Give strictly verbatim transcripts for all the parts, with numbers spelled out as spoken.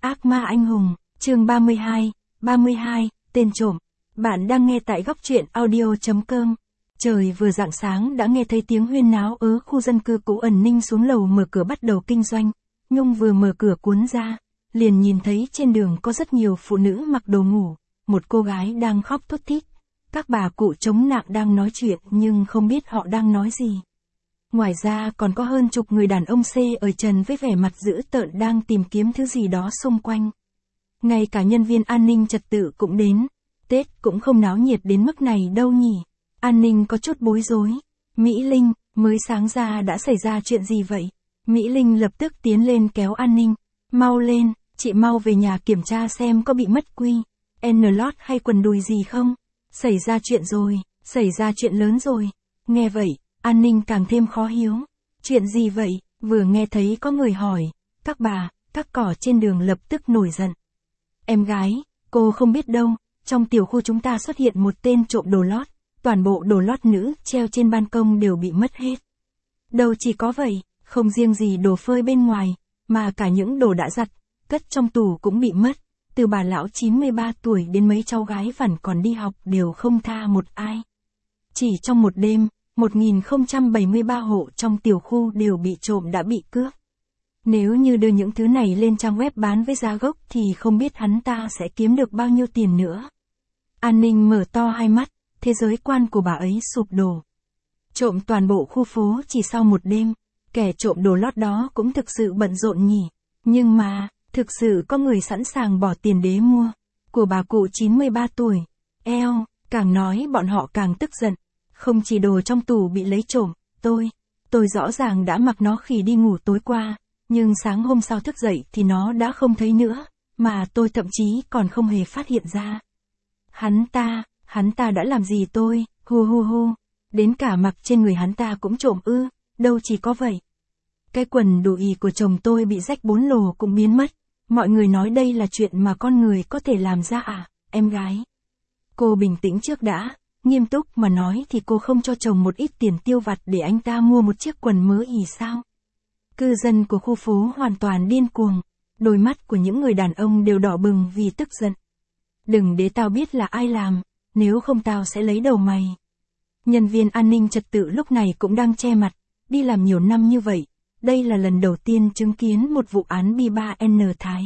Ác ma anh hùng, chương ba mươi hai, ba mươi hai, tên trộm. Bạn đang nghe tại góc truyện audio.com. Trời vừa rạng sáng đã nghe thấy tiếng huyên náo ở khu dân cư cũ. Ẩn Ninh xuống lầu mở cửa bắt đầu kinh doanh. Nhung vừa mở cửa cuốn ra, liền nhìn thấy trên đường có rất nhiều phụ nữ mặc đồ ngủ. Một cô gái đang khóc thút thít. Các bà cụ chống nạng đang nói chuyện nhưng không biết họ đang nói gì. Ngoài ra còn có hơn chục người đàn ông xê ở trần với vẻ mặt dữ tợn đang tìm kiếm thứ gì đó xung quanh. Ngay cả nhân viên an ninh trật tự cũng đến. Tết cũng không náo nhiệt đến mức này đâu nhỉ. An ninh có chút bối rối. Mỹ Linh, mới sáng ra đã xảy ra chuyện gì vậy? Mỹ Linh lập tức tiến lên kéo An ninh. Mau lên, chị mau về nhà kiểm tra xem có bị mất quy N-lót hay quần đùi gì không? Xảy ra chuyện rồi, xảy ra chuyện lớn rồi. Nghe vậy, An ninh càng thêm khó hiếu. Chuyện gì vậy? Vừa nghe thấy có người hỏi, các bà, các cỏ trên đường lập tức nổi giận. Em gái, cô không biết đâu, trong tiểu khu chúng ta xuất hiện một tên trộm đồ lót, toàn bộ đồ lót nữ treo trên ban công đều bị mất hết. Đâu chỉ có vậy, không riêng gì đồ phơi bên ngoài, mà cả những đồ đã giặt, cất trong tủ cũng bị mất. Từ bà lão chín mươi ba tuổi đến mấy cháu gái vẫn còn đi học đều không tha một ai. Chỉ trong một đêm, một nghìn không trăm bảy mươi ba hộ trong tiểu khu đều bị trộm đã bị cướp. Nếu như đưa những thứ này lên trang web bán với giá gốc thì không biết hắn ta sẽ kiếm được bao nhiêu tiền nữa. An ninh mở to hai mắt, thế giới quan của bà ấy sụp đổ. Trộm toàn bộ khu phố chỉ sau một đêm, kẻ trộm đồ lót đó cũng thực sự bận rộn nhỉ. Nhưng mà, thực sự có người sẵn sàng bỏ tiền để mua. Của bà cụ chín mươi ba tuổi. Eo, càng nói bọn họ càng tức giận. Không chỉ đồ trong tủ bị lấy trộm, tôi, tôi rõ ràng đã mặc nó khi đi ngủ tối qua, nhưng sáng hôm sau thức dậy thì nó đã không thấy nữa, mà tôi thậm chí còn không hề phát hiện ra. Hắn ta, hắn ta đã làm gì tôi, hu hu hu, đến cả mặc trên người hắn ta cũng trộm ư, đâu chỉ có vậy. Cái quần đùi của chồng tôi bị rách bốn lồ cũng biến mất, mọi người nói đây là chuyện mà con người có thể làm ra à, em gái. Cô bình tĩnh trước đã. Nghiêm túc mà nói thì cô không cho chồng một ít tiền tiêu vặt để anh ta mua một chiếc quần mới ỉ sao? Cư dân của khu phố hoàn toàn điên cuồng, đôi mắt của những người đàn ông đều đỏ bừng vì tức giận. Đừng để tao biết là ai làm, nếu không tao sẽ lấy đầu mày. Nhân viên an ninh trật tự lúc này cũng đang che mặt, đi làm nhiều năm như vậy, đây là lần đầu tiên chứng kiến một vụ án bi ba N Thái.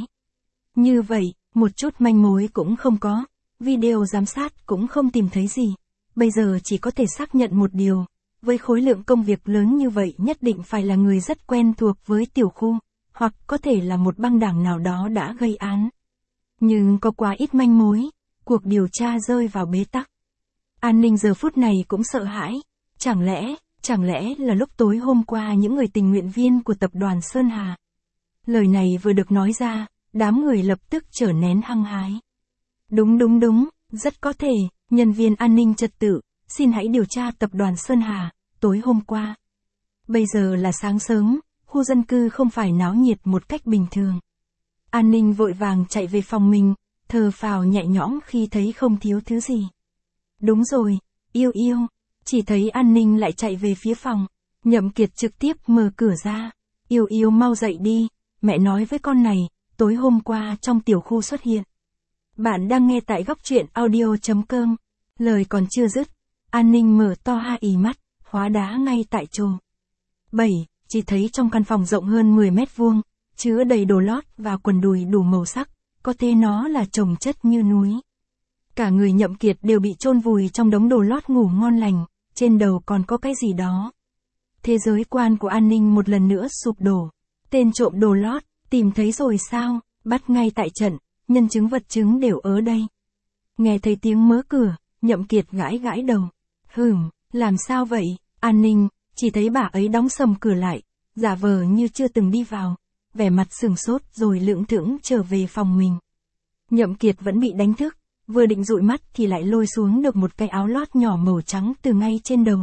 Như vậy, một chút manh mối cũng không có, video giám sát cũng không tìm thấy gì. Bây giờ chỉ có thể xác nhận một điều, với khối lượng công việc lớn như vậy nhất định phải là người rất quen thuộc với tiểu khu, hoặc có thể là một băng đảng nào đó đã gây án. Nhưng có quá ít manh mối, cuộc điều tra rơi vào bế tắc. An ninh giờ phút này cũng sợ hãi, chẳng lẽ, chẳng lẽ là lúc tối hôm qua những người tình nguyện viên của tập đoàn Sơn Hà. Lời này vừa được nói ra, đám người lập tức trở nên hăng hái. Đúng đúng đúng, rất có thể. Nhân viên an ninh trật tự, xin hãy điều tra tập đoàn Sơn Hà, tối hôm qua. Bây giờ là sáng sớm, khu dân cư không phải náo nhiệt một cách bình thường. An ninh vội vàng chạy về phòng mình, thở phào nhẹ nhõm khi thấy không thiếu thứ gì. Đúng rồi, yêu yêu, chỉ thấy An ninh lại chạy về phía phòng. Nhậm Kiệt trực tiếp mở cửa ra. Yêu yêu mau dậy đi, mẹ nói với con này, tối hôm qua trong tiểu khu xuất hiện. Bạn đang nghe tại góc truyện audio.com. Lời còn chưa dứt, An ninh mở to hai ì mắt, hóa đá ngay tại chỗ. bảy. Chỉ thấy trong căn phòng rộng hơn mười mét vuông, chứa đầy đồ lót và quần đùi đủ màu sắc, có thể nó là chồng chất như núi. Cả người Nhậm Kiệt đều bị chôn vùi trong đống đồ lót ngủ ngon lành, trên đầu còn có cái gì đó. Thế giới quan của An ninh một lần nữa sụp đổ. Tên trộm đồ lót, tìm thấy rồi sao, bắt ngay tại trận. Nhân chứng vật chứng đều ở đây. Nghe thấy tiếng mở cửa, Nhậm Kiệt gãi gãi đầu. Hừm, làm sao vậy, An ninh, chỉ thấy bà ấy đóng sầm cửa lại, giả vờ như chưa từng đi vào, vẻ mặt sừng sốt rồi lững thững trở về phòng mình. Nhậm Kiệt vẫn bị đánh thức, vừa định dụi mắt thì lại lôi xuống được một cái áo lót nhỏ màu trắng từ ngay trên đầu.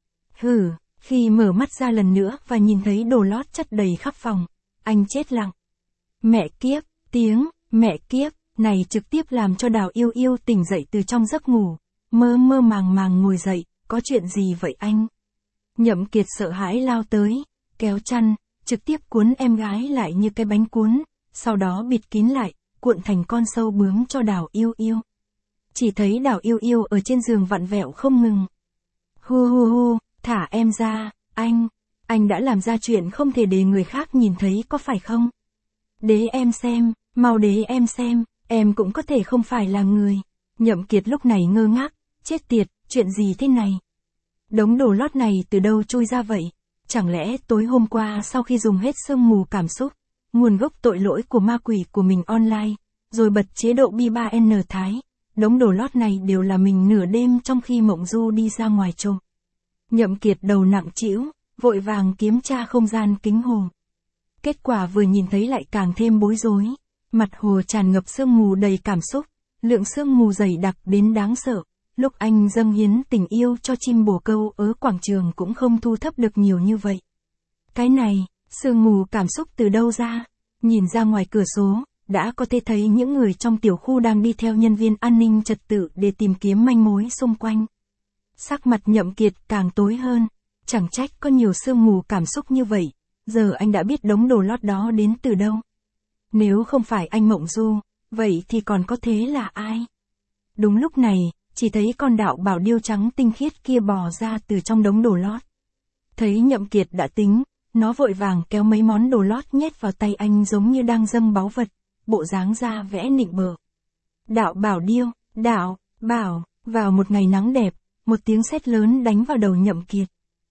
Hừ, khi mở mắt ra lần nữa và nhìn thấy đồ lót chất đầy khắp phòng, anh chết lặng. Mẹ kiếp, tiếng mẹ kiếp, này trực tiếp làm cho Đào Yêu Yêu tỉnh dậy từ trong giấc ngủ, mơ mơ màng màng ngồi dậy, có chuyện gì vậy anh? Nhậm Kiệt sợ hãi lao tới, kéo chăn, trực tiếp cuốn em gái lại như cái bánh cuốn, sau đó bịt kín lại, cuộn thành con sâu bướm cho Đào Yêu Yêu. Chỉ thấy Đào Yêu Yêu ở trên giường vặn vẹo không ngừng. Hu hu hu, thả em ra, anh, anh đã làm ra chuyện không thể để người khác nhìn thấy có phải không? Đế em xem, mau đế em xem, em cũng có thể không phải là người. Nhậm Kiệt lúc này ngơ ngác, chết tiệt, chuyện gì thế này? Đống đồ lót này từ đâu chui ra vậy? Chẳng lẽ tối hôm qua sau khi dùng hết sương mù cảm xúc, nguồn gốc tội lỗi của ma quỷ của mình online, rồi bật chế độ B ba N Thái, đống đồ lót này đều là mình nửa đêm trong khi Mộng Du đi ra ngoài trộm. Nhậm Kiệt đầu nặng trĩu, vội vàng kiểm tra không gian kính hồ. Kết quả vừa nhìn thấy lại càng thêm bối rối, mặt hồ tràn ngập sương mù đầy cảm xúc, lượng sương mù dày đặc đến đáng sợ. Lúc anh dâng hiến tình yêu cho chim bồ câu ở quảng trường cũng không thu thập được nhiều như vậy. Cái này, sương mù cảm xúc từ đâu ra? Nhìn ra ngoài cửa sổ, đã có thể thấy những người trong tiểu khu đang đi theo nhân viên an ninh trật tự để tìm kiếm manh mối xung quanh. Sắc mặt Nhậm Kiệt càng tối hơn, chẳng trách có nhiều sương mù cảm xúc như vậy, giờ anh đã biết đống đồ lót đó đến từ đâu. Nếu không phải anh Mộng Du, vậy thì còn có thế là ai? Đúng lúc này, chỉ thấy con đạo bảo điêu trắng tinh khiết kia bò ra từ trong đống đồ lót. Thấy Nhậm Kiệt đã tính, nó vội vàng kéo mấy món đồ lót nhét vào tay anh giống như đang dâng báu vật, bộ dáng ra vẽ nịnh bợ. Đạo bảo điêu, đạo, bảo, vào một ngày nắng đẹp, một tiếng sét lớn đánh vào đầu Nhậm Kiệt.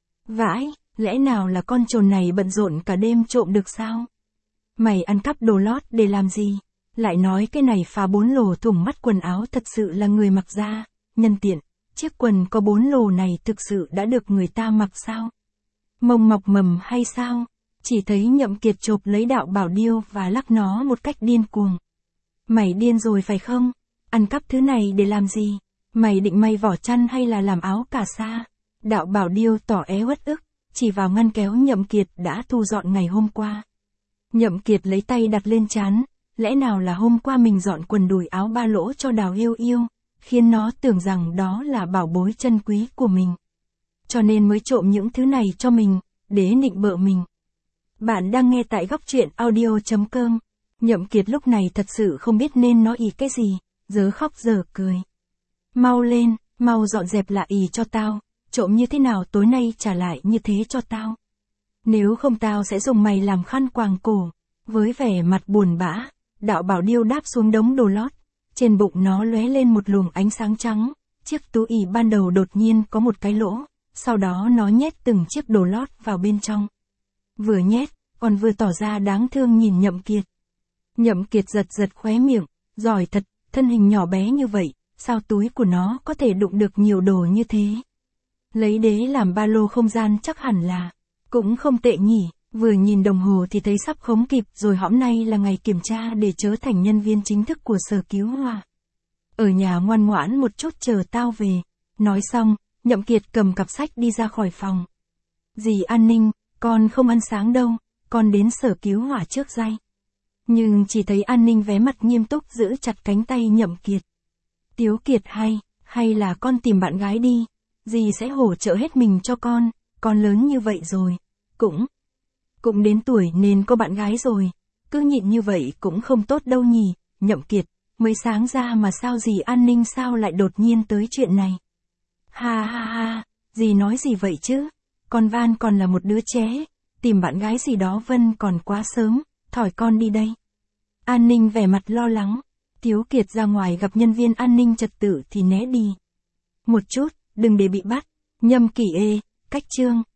Vãi, lẽ nào là con trồn này bận rộn cả đêm trộm được sao? Mày ăn cắp đồ lót để làm gì? Lại nói cái này phá bốn lỗ thủng mắt quần áo thật sự là người mặc ra, nhân tiện, chiếc quần có bốn lỗ này thực sự đã được người ta mặc sao? Mông mọc mầm hay sao? Chỉ thấy Nhậm Kiệt chộp lấy đạo bảo điêu và lắc nó một cách điên cuồng. Mày điên rồi phải không? Ăn cắp thứ này để làm gì? Mày định may vỏ chăn hay là làm áo cà sa? Đạo bảo điêu tỏ é uất ức, chỉ vào ngăn kéo Nhậm Kiệt đã thu dọn ngày hôm qua. Nhậm Kiệt lấy tay đặt lên trán, lẽ nào là hôm qua mình dọn quần đùi áo ba lỗ cho Đào Yêu Yêu, khiến nó tưởng rằng đó là bảo bối chân quý của mình. Cho nên mới trộm những thứ này cho mình, để nịnh bợ mình. Bạn đang nghe tại góc truyện audio chấm com. Nhậm Kiệt lúc này thật sự không biết nên nói ý cái gì, giờ khóc giờ cười. Mau lên, mau dọn dẹp lại ý cho tao, trộm như thế nào tối nay trả lại như thế cho tao. Nếu không tao sẽ dùng mày làm khăn quàng cổ. Với vẻ mặt buồn bã, đạo bảo điêu đáp xuống đống đồ lót. Trên bụng nó lóe lên một luồng ánh sáng trắng, chiếc túi ỉ ban đầu đột nhiên có một cái lỗ, sau đó nó nhét từng chiếc đồ lót vào bên trong. Vừa nhét, còn vừa tỏ ra đáng thương nhìn Nhậm Kiệt. Nhậm Kiệt giật giật khóe miệng, giỏi thật, thân hình nhỏ bé như vậy, sao túi của nó có thể đụng được nhiều đồ như thế? Lấy đế làm ba lô không gian chắc hẳn là, cũng không tệ nhỉ. Vừa nhìn đồng hồ thì thấy sắp không kịp rồi, hôm nay là ngày kiểm tra để trở thành nhân viên chính thức của sở cứu hỏa. Ở nhà ngoan ngoãn một chút chờ tao về. Nói xong, Nhậm Kiệt cầm cặp sách đi ra khỏi phòng. Dì An Ninh, con không ăn sáng đâu, con đến sở cứu hỏa trước đây. Nhưng chỉ thấy An Ninh vé mặt nghiêm túc giữ chặt cánh tay Nhậm Kiệt. Tiếu Kiệt hay, hay là con tìm bạn gái đi, dì sẽ hỗ trợ hết mình cho con, con lớn như vậy rồi, cũng... Cũng đến tuổi nên có bạn gái rồi, cứ nhịn như vậy cũng không tốt đâu nhỉ. Nhậm Kiệt, mới sáng ra mà sao dì An Ninh sao lại đột nhiên tới chuyện này? Ha ha ha, dì nói gì vậy chứ? Con Van còn là một đứa trẻ, tìm bạn gái gì đó Vân còn quá sớm, thỏi con đi đây. An Ninh vẻ mặt lo lắng, Tiếu Kiệt ra ngoài gặp nhân viên an ninh trật tự thì né đi. Một chút, đừng để bị bắt. Nhâm Kỷ ê, cách chương.